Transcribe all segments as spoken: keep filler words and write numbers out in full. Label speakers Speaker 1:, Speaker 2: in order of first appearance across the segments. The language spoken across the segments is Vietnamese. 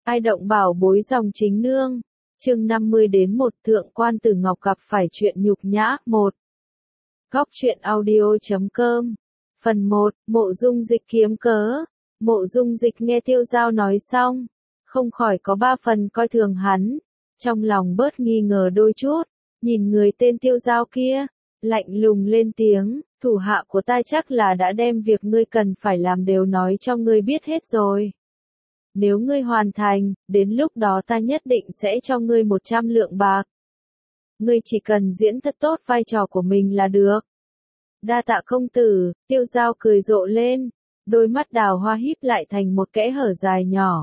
Speaker 1: Ai động bảo bối dòng chính nương. Chương năm mươi đến một Thượng quan Tử Ngọc gặp phải chuyện nhục nhã. một. Góc truyện audio chấm com. Phần một. Mộ Dung Dịch kiếm cớ. Mộ Dung Dịch nghe Tiêu Giao nói xong, không khỏi có ba phần coi thường hắn, trong lòng bớt nghi ngờ đôi chút, nhìn người tên Tiêu Giao kia, lạnh lùng lên tiếng, thủ hạ của ta chắc là đã đem việc ngươi cần phải làm đều nói cho ngươi biết hết rồi. Nếu ngươi hoàn thành, đến lúc đó ta nhất định sẽ cho ngươi một trăm lượng bạc. Ngươi chỉ cần diễn thật tốt vai trò của mình là được. Đa tạ công tử. Tiêu Giao cười rộ lên, đôi mắt đào hoa híp lại thành một kẽ hở dài nhỏ.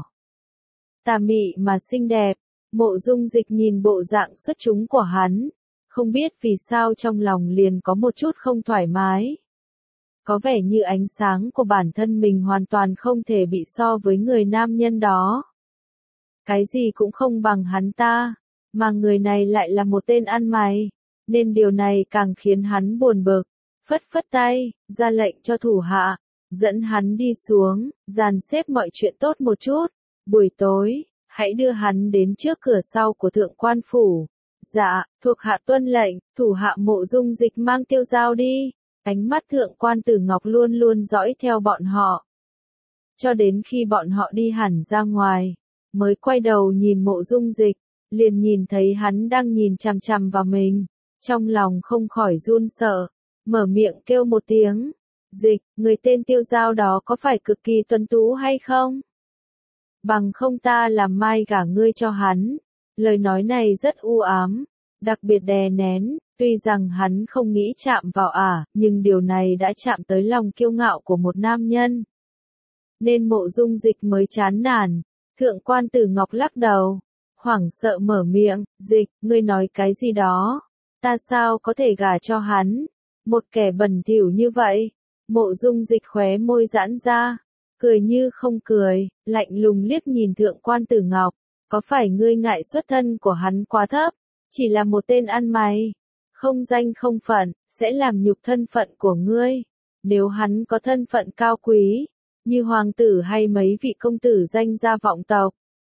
Speaker 1: Tà mị mà xinh đẹp, Mộ Dung Dịch nhìn bộ dạng xuất chúng của hắn, không biết vì sao trong lòng liền có một chút không thoải mái. Có vẻ như ánh sáng của bản thân mình hoàn toàn không thể bị so với người nam nhân đó. Cái gì cũng không bằng hắn ta, mà người này lại là một tên ăn mày, nên điều này càng khiến hắn buồn bực. Phất phất tay, ra lệnh cho thủ hạ, dẫn hắn đi xuống, dàn xếp mọi chuyện tốt một chút. Buổi tối, hãy đưa hắn đến trước cửa sau của Thượng quan phủ. Dạ, thuộc hạ tuân lệnh. Thủ hạ Mộ Dung Dịch mang Tiêu Giao đi. Ánh mắt Thượng quan Tử Ngọc luôn luôn dõi theo bọn họ. Cho đến khi bọn họ đi hẳn ra ngoài, mới quay đầu nhìn Mộ Dung Dịch, liền nhìn thấy hắn đang nhìn chằm chằm vào mình. Trong lòng không khỏi run sợ, mở miệng kêu một tiếng. Dịch, người tên Tiêu Giao đó có phải cực kỳ tuấn tú hay không? Bằng không ta làm mai gả ngươi cho hắn. Lời nói này rất u ám, đặc biệt đè nén, tuy rằng hắn không nghĩ chạm vào ả, à, nhưng điều này đã chạm tới lòng kiêu ngạo của một nam nhân. Nên Mộ Dung Dịch mới chán nản. Thượng quan Tử Ngọc lắc đầu, hoảng sợ mở miệng, Dịch, ngươi nói cái gì đó? Ta sao có thể gả cho hắn? Một kẻ bẩn thỉu như vậy. Mộ Dung Dịch khóe môi giãn ra, cười như không cười, lạnh lùng liếc nhìn Thượng quan Tử Ngọc. Có phải ngươi ngại xuất thân của hắn quá thấp, chỉ là một tên ăn mày, không danh không phận, sẽ làm nhục thân phận của ngươi? Nếu hắn có thân phận cao quý, như hoàng tử hay mấy vị công tử danh gia vọng tộc,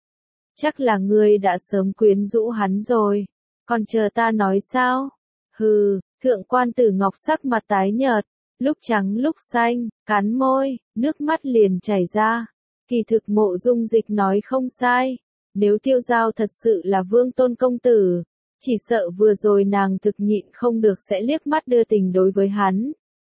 Speaker 1: chắc là ngươi đã sớm quyến rũ hắn rồi, còn chờ ta nói sao? Hừ. Thượng quan Tử Ngọc sắc mặt tái nhợt, lúc trắng lúc xanh, cắn môi, nước mắt liền chảy ra. Kỳ thực Mộ Dung Dịch nói không sai, nếu Tiêu Giao thật sự là vương tôn công tử, chỉ sợ vừa rồi nàng thực nhịn không được sẽ liếc mắt đưa tình đối với hắn.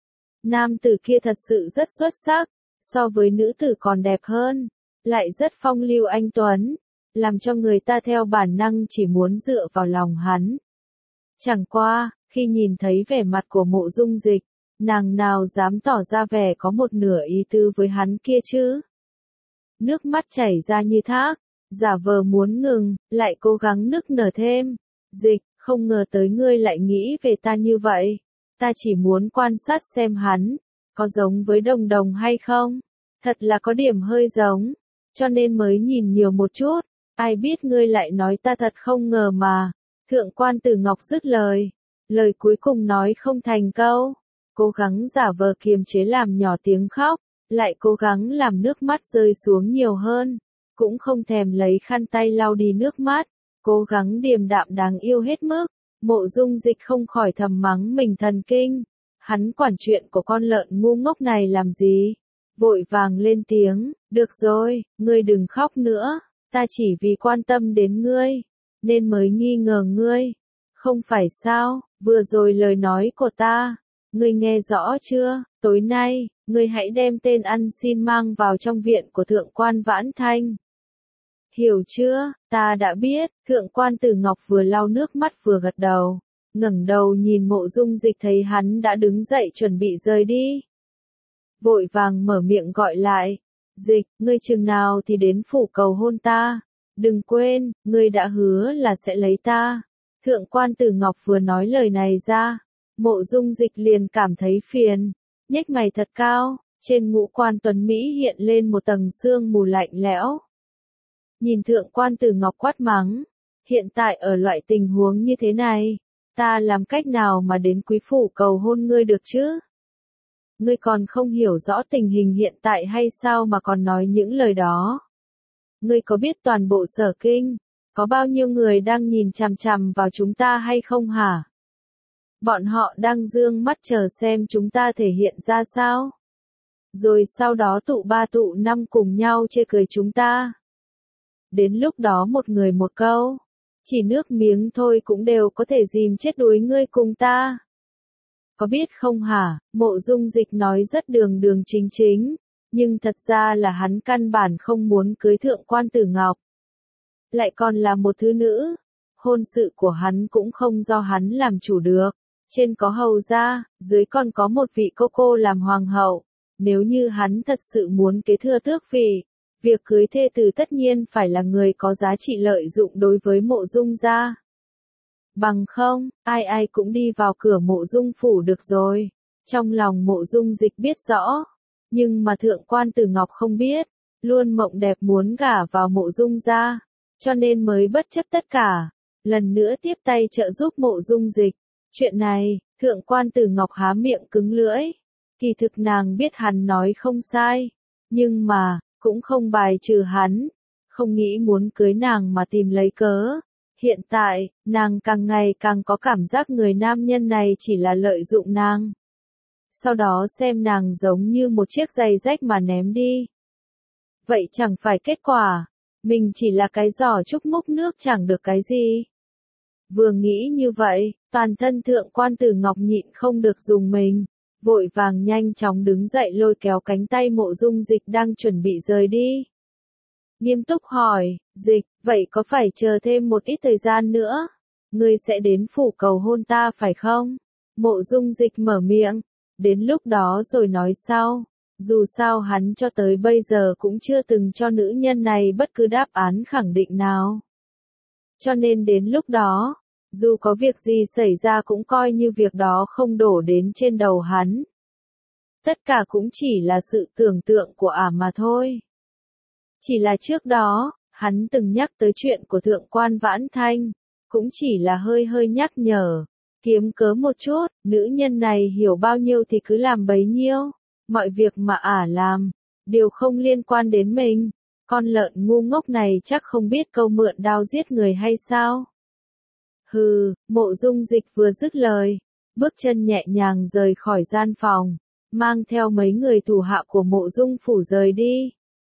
Speaker 1: Nam tử kia thật sự rất xuất sắc, so với nữ tử còn đẹp hơn, lại rất phong lưu anh tuấn, làm cho người ta theo bản năng chỉ muốn dựa vào lòng hắn. Chẳng qua, khi nhìn thấy vẻ mặt của Mộ Dung Dịch, nàng nào dám tỏ ra vẻ có một nửa ý tư với hắn kia chứ? Nước mắt chảy ra như thác, giả vờ muốn ngừng, lại cố gắng nức nở thêm. Dịch, không ngờ tới ngươi lại nghĩ về ta như vậy. Ta chỉ muốn quan sát xem hắn có giống với Đồng Đồng hay không. Thật là có điểm hơi giống, cho nên mới nhìn nhiều một chút. Ai biết ngươi lại nói ta thật không ngờ mà. Thượng quan Tử Ngọc dứt lời, lời cuối cùng nói không thành câu, cố gắng giả vờ kiềm chế làm nhỏ tiếng khóc, lại cố gắng làm nước mắt rơi xuống nhiều hơn, cũng không thèm lấy khăn tay lau đi nước mắt, cố gắng điềm đạm đáng yêu hết mức. Mộ Dung Dịch không khỏi thầm mắng mình thần kinh, hắn quản chuyện của con lợn ngu ngốc này làm gì? Vội vàng lên tiếng, được rồi, ngươi đừng khóc nữa, ta chỉ vì quan tâm đến ngươi, nên mới nghi ngờ ngươi. Không phải sao? Vừa rồi lời nói của ta, ngươi nghe rõ chưa? Tối nay, ngươi hãy đem tên ăn xin mang vào trong viện của Thượng quan Vãn Thanh. Hiểu chưa? Ta đã biết. Thượng quan Tử Ngọc vừa lau nước mắt vừa gật đầu, ngẩng đầu nhìn Mộ Dung Dịch thấy hắn đã đứng dậy chuẩn bị rời đi. Vội vàng mở miệng gọi lại, Dịch, ngươi chừng nào thì đến phủ cầu hôn ta? Đừng quên, ngươi đã hứa là sẽ lấy ta. Thượng quan Tử Ngọc vừa nói lời này ra, Mộ Dung Dịch liền cảm thấy phiền, nhếch mày thật cao, trên ngũ quan tuấn Mỹ hiện lên một tầng sương mù lạnh lẽo. Nhìn Thượng quan Tử Ngọc quát mắng, hiện tại ở loại tình huống như thế này, ta làm cách nào mà đến quý phủ cầu hôn ngươi được chứ? Ngươi còn không hiểu rõ tình hình hiện tại hay sao mà còn nói những lời đó? Ngươi có biết toàn bộ Sở Kinh, có bao nhiêu người đang nhìn chằm chằm vào chúng ta hay không hả? Bọn họ đang dương mắt chờ xem chúng ta thể hiện ra sao. Rồi sau đó tụ ba tụ năm cùng nhau chê cười chúng ta. Đến lúc đó một người một câu, chỉ nước miếng thôi cũng đều có thể dìm chết đuối ngươi cùng ta. Có biết không hả, Mộ Dung Dịch nói rất đường đường chính chính, nhưng thật ra là hắn căn bản không muốn cưới thượng quan Tử Ngọc. Lại còn là một thứ nữ, hôn sự của hắn cũng không do hắn làm chủ được, trên có hầu gia, dưới còn có một vị cô cô làm hoàng hậu, nếu như hắn thật sự muốn kế thừa tước vị, việc cưới thê tử tất nhiên phải là người có giá trị lợi dụng đối với Mộ Dung gia. Bằng không, ai ai cũng đi vào cửa Mộ Dung phủ được rồi. Trong lòng Mộ Dung Dịch biết rõ, nhưng mà thượng quan Tử Ngọc không biết, luôn mộng đẹp muốn gả vào Mộ Dung gia, cho nên mới bất chấp tất cả, lần nữa tiếp tay trợ giúp Mộ Dung Dịch. Chuyện này, thượng quan Tử Ngọc há miệng cứng lưỡi, kỳ thực nàng biết hắn nói không sai, nhưng mà, cũng không bài trừ hắn, không nghĩ muốn cưới nàng mà tìm lấy cớ. Hiện tại, nàng càng ngày càng có cảm giác người nam nhân này chỉ là lợi dụng nàng. Sau đó xem nàng giống như một chiếc giày rách mà ném đi. Vậy chẳng phải kết quả, mình chỉ là cái giỏ trúc múc nước chẳng được cái gì. Vừa nghĩ như vậy, toàn thân thượng quan Tử Ngọc nhịn không được dùng mình, vội vàng nhanh chóng đứng dậy lôi kéo cánh tay Mộ Dung Dịch đang chuẩn bị rời đi. Nghiêm túc hỏi, Dịch, vậy có phải chờ thêm một ít thời gian nữa? Ngươi sẽ đến phủ cầu hôn ta phải không? Mộ Dung Dịch mở miệng, đến lúc đó rồi nói sau. Dù sao hắn cho tới bây giờ cũng chưa từng cho nữ nhân này bất cứ đáp án khẳng định nào. Cho nên đến lúc đó, dù có việc gì xảy ra cũng coi như việc đó không đổ đến trên đầu hắn. Tất cả cũng chỉ là sự tưởng tượng của ả mà thôi. Chỉ là trước đó, hắn từng nhắc tới chuyện của thượng quan Vãn Thanh, cũng chỉ là hơi hơi nhắc nhở, kiếm cớ một chút, nữ nhân này hiểu bao nhiêu thì cứ làm bấy nhiêu, mọi việc mà ả làm, đều không liên quan đến mình, con lợn ngu ngốc này chắc không biết câu mượn đao giết người hay sao. Hừ, Mộ Dung Dịch vừa dứt lời, bước chân nhẹ nhàng rời khỏi gian phòng, mang theo mấy người thủ hạ của Mộ Dung phủ rời đi.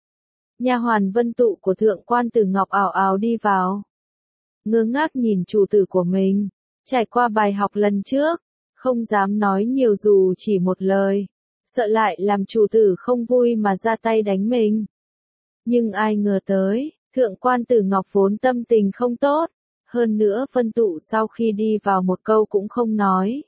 Speaker 1: Nha hoàn Vân Tụ của thượng quan Tử Ngọc ảo ảo đi vào. Ngơ ngác nhìn chủ tử của mình, trải qua bài học lần trước, không dám nói nhiều dù chỉ một lời, sợ lại làm chủ tử không vui mà ra tay đánh mình. Nhưng ai ngờ tới, thượng quan Tử Ngọc vốn tâm tình không tốt, hơn nữa Vân Tụ sau khi đi vào một câu cũng không nói.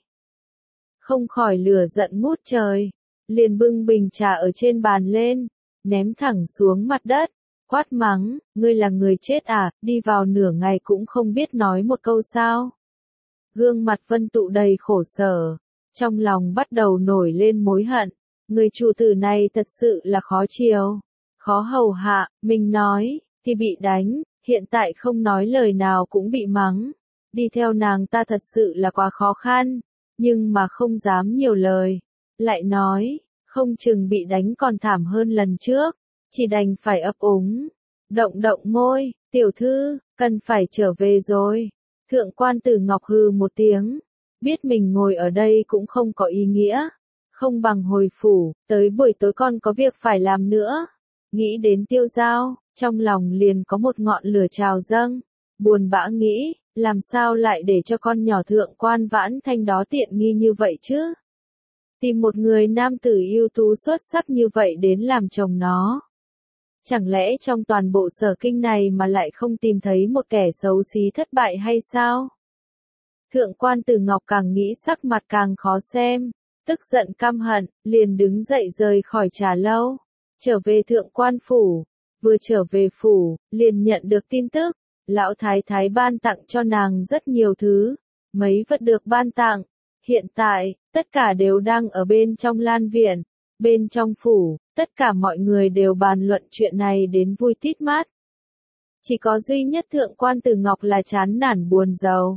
Speaker 1: Không khỏi lửa giận ngút trời, liền bưng bình trà ở trên bàn lên, ném thẳng xuống mặt đất, quát mắng, ngươi là người chết à, đi vào nửa ngày cũng không biết nói một câu sao. Gương mặt Vân Tụ đầy khổ sở, trong lòng bắt đầu nổi lên mối hận, người chủ tử này thật sự là khó chiều, khó hầu hạ, mình nói, thì bị đánh, hiện tại không nói lời nào cũng bị mắng, đi theo nàng ta thật sự là quá khó khăn, nhưng mà không dám nhiều lời, lại nói, không chừng bị đánh còn thảm hơn lần trước, chỉ đành phải ấp úng, động động môi, tiểu thư, cần phải trở về rồi. Thượng quan Tử Ngọc hừ một tiếng, biết mình ngồi ở đây cũng không có ý nghĩa, không bằng hồi phủ, tới buổi tối con có việc phải làm nữa. Nghĩ đến Tiêu Giao, trong lòng liền có một ngọn lửa trào dâng, buồn bã nghĩ, làm sao lại để cho con nhỏ thượng quan Vãn Thanh đó tiện nghi như vậy chứ? Tìm một người nam tử ưu tú xuất sắc như vậy đến làm chồng nó. Chẳng lẽ trong toàn bộ Sở Kinh này mà lại không tìm thấy một kẻ xấu xí thất bại hay sao? Thượng quan Tử Ngọc càng nghĩ sắc mặt càng khó xem, tức giận căm hận, liền đứng dậy rời khỏi trà lâu, trở về thượng quan phủ, vừa trở về phủ, liền nhận được tin tức, lão thái thái ban tặng cho nàng rất nhiều thứ, mấy vật được ban tặng, hiện tại, tất cả đều đang ở bên trong lan viện, bên trong phủ, tất cả mọi người đều bàn luận chuyện này đến vui tít mắt. Chỉ có duy nhất thượng quan Tử Ngọc là chán nản buồn rầu.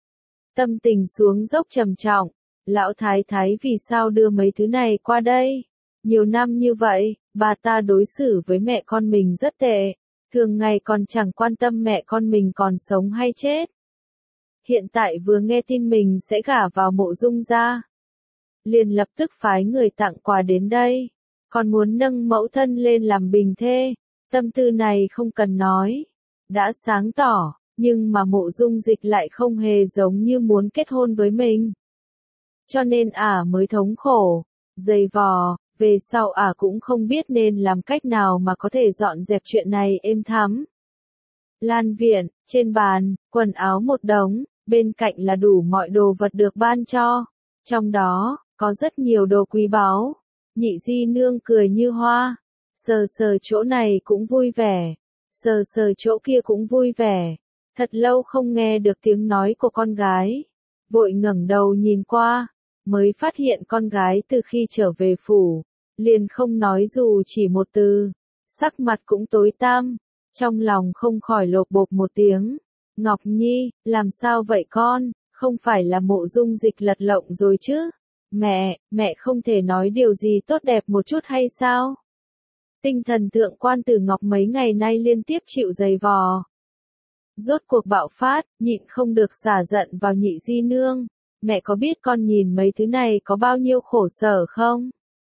Speaker 1: Tâm tình xuống dốc trầm trọng, lão thái thái vì sao đưa mấy thứ này qua đây? Nhiều năm như vậy, bà ta đối xử với mẹ con mình rất tệ, thường ngày còn chẳng quan tâm mẹ con mình còn sống hay chết. Hiện tại vừa nghe tin mình sẽ gả vào Mộ Dung gia, liền lập tức phái người tặng quà đến đây, còn muốn nâng mẫu thân lên làm bình thê, tâm tư này không cần nói, đã sáng tỏ, nhưng mà Mộ Dung Dịch lại không hề giống như muốn kết hôn với mình. Cho nên ả mới thống khổ, dày vò, về sau ả cũng không biết nên làm cách nào mà có thể dọn dẹp chuyện này êm thắm. Lan viện, trên bàn, quần áo một đống, bên cạnh là đủ mọi đồ vật được ban cho, trong đó, có rất nhiều đồ quý báu. Nhị di nương cười như hoa, sờ sờ chỗ này cũng vui vẻ, sờ sờ chỗ kia cũng vui vẻ, thật lâu không nghe được tiếng nói của con gái, vội ngẩng đầu nhìn qua, mới phát hiện con gái từ khi trở về phủ, liền không nói dù chỉ một từ, sắc mặt cũng tối tăm, trong lòng không khỏi lột bột một tiếng. Ngọc Nhi, làm sao vậy con, không phải là Mộ Dung Dịch lật lọng rồi chứ? Mẹ, mẹ không thể nói điều gì tốt đẹp một chút hay sao? Tinh thần thượng quan Tử Ngọc mấy ngày nay liên tiếp chịu dày vò. Rốt cuộc bạo phát, nhịn không được xả giận vào nhị di nương. Mẹ có biết con nhìn mấy thứ này có bao nhiêu khổ sở không?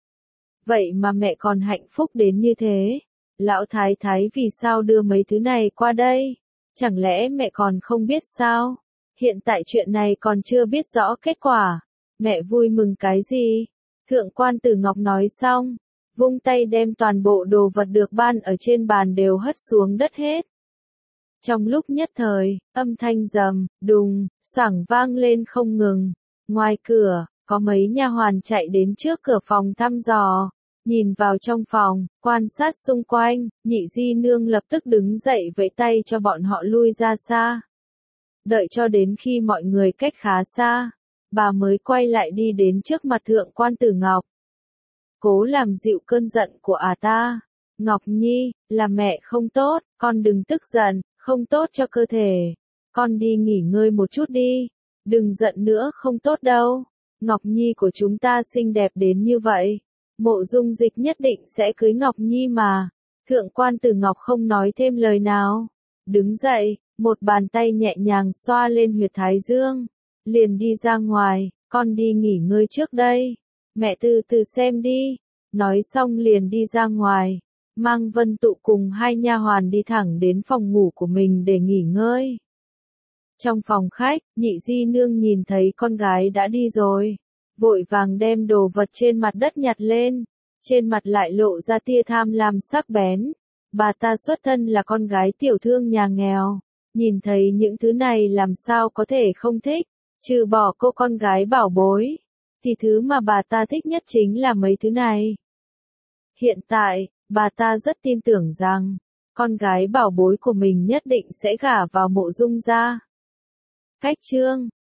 Speaker 1: Vậy mà mẹ còn hạnh phúc đến như thế. Lão thái thái vì sao đưa mấy thứ này qua đây? Chẳng lẽ mẹ còn không biết sao? Hiện tại chuyện này còn chưa biết rõ kết quả. Mẹ vui mừng cái gì? Thượng quan Tử Ngọc nói xong, vung tay đem toàn bộ đồ vật được ban ở trên bàn đều hất xuống đất hết. Trong lúc nhất thời, âm thanh rầm, đùng, xoảng vang lên không ngừng. Ngoài cửa, có mấy nha hoàn chạy đến trước cửa phòng thăm dò. Nhìn vào trong phòng, quan sát xung quanh, nhị di nương lập tức đứng dậy vẫy tay cho bọn họ lui ra xa. Đợi cho đến khi mọi người cách khá xa, bà mới quay lại đi đến trước mặt thượng quan Tử Ngọc. Cố làm dịu cơn giận của ả ta. Ngọc Nhi, là mẹ không tốt, con đừng tức giận, không tốt cho cơ thể. Con đi nghỉ ngơi một chút đi, đừng giận nữa không tốt đâu. Ngọc Nhi của chúng ta xinh đẹp đến như vậy. Mộ Dung Dịch nhất định sẽ cưới Ngọc Nhi mà. Thượng quan Tử Ngọc không nói thêm lời nào. Đứng dậy, một bàn tay nhẹ nhàng xoa lên huyệt thái dương. Liền đi ra ngoài, con đi nghỉ ngơi trước đây. Mẹ từ từ xem đi. Nói xong liền đi ra ngoài. Mang Vân Tụ cùng hai nha hoàn đi thẳng đến phòng ngủ của mình để nghỉ ngơi. Trong phòng khách, nhị di nương nhìn thấy con gái đã đi rồi. Vội vàng đem đồ vật trên mặt đất nhặt lên. Trên mặt lại lộ ra tia tham lam sắc bén. Bà ta xuất thân là con gái tiểu thương nhà nghèo. Nhìn thấy những thứ này làm sao có thể không thích. Trừ bỏ cô con gái bảo bối. Thì thứ mà bà ta thích nhất chính là mấy thứ này. Hiện tại, bà ta rất tin tưởng rằng, con gái bảo bối của mình nhất định sẽ gả vào Mộ Dung gia. Cách chương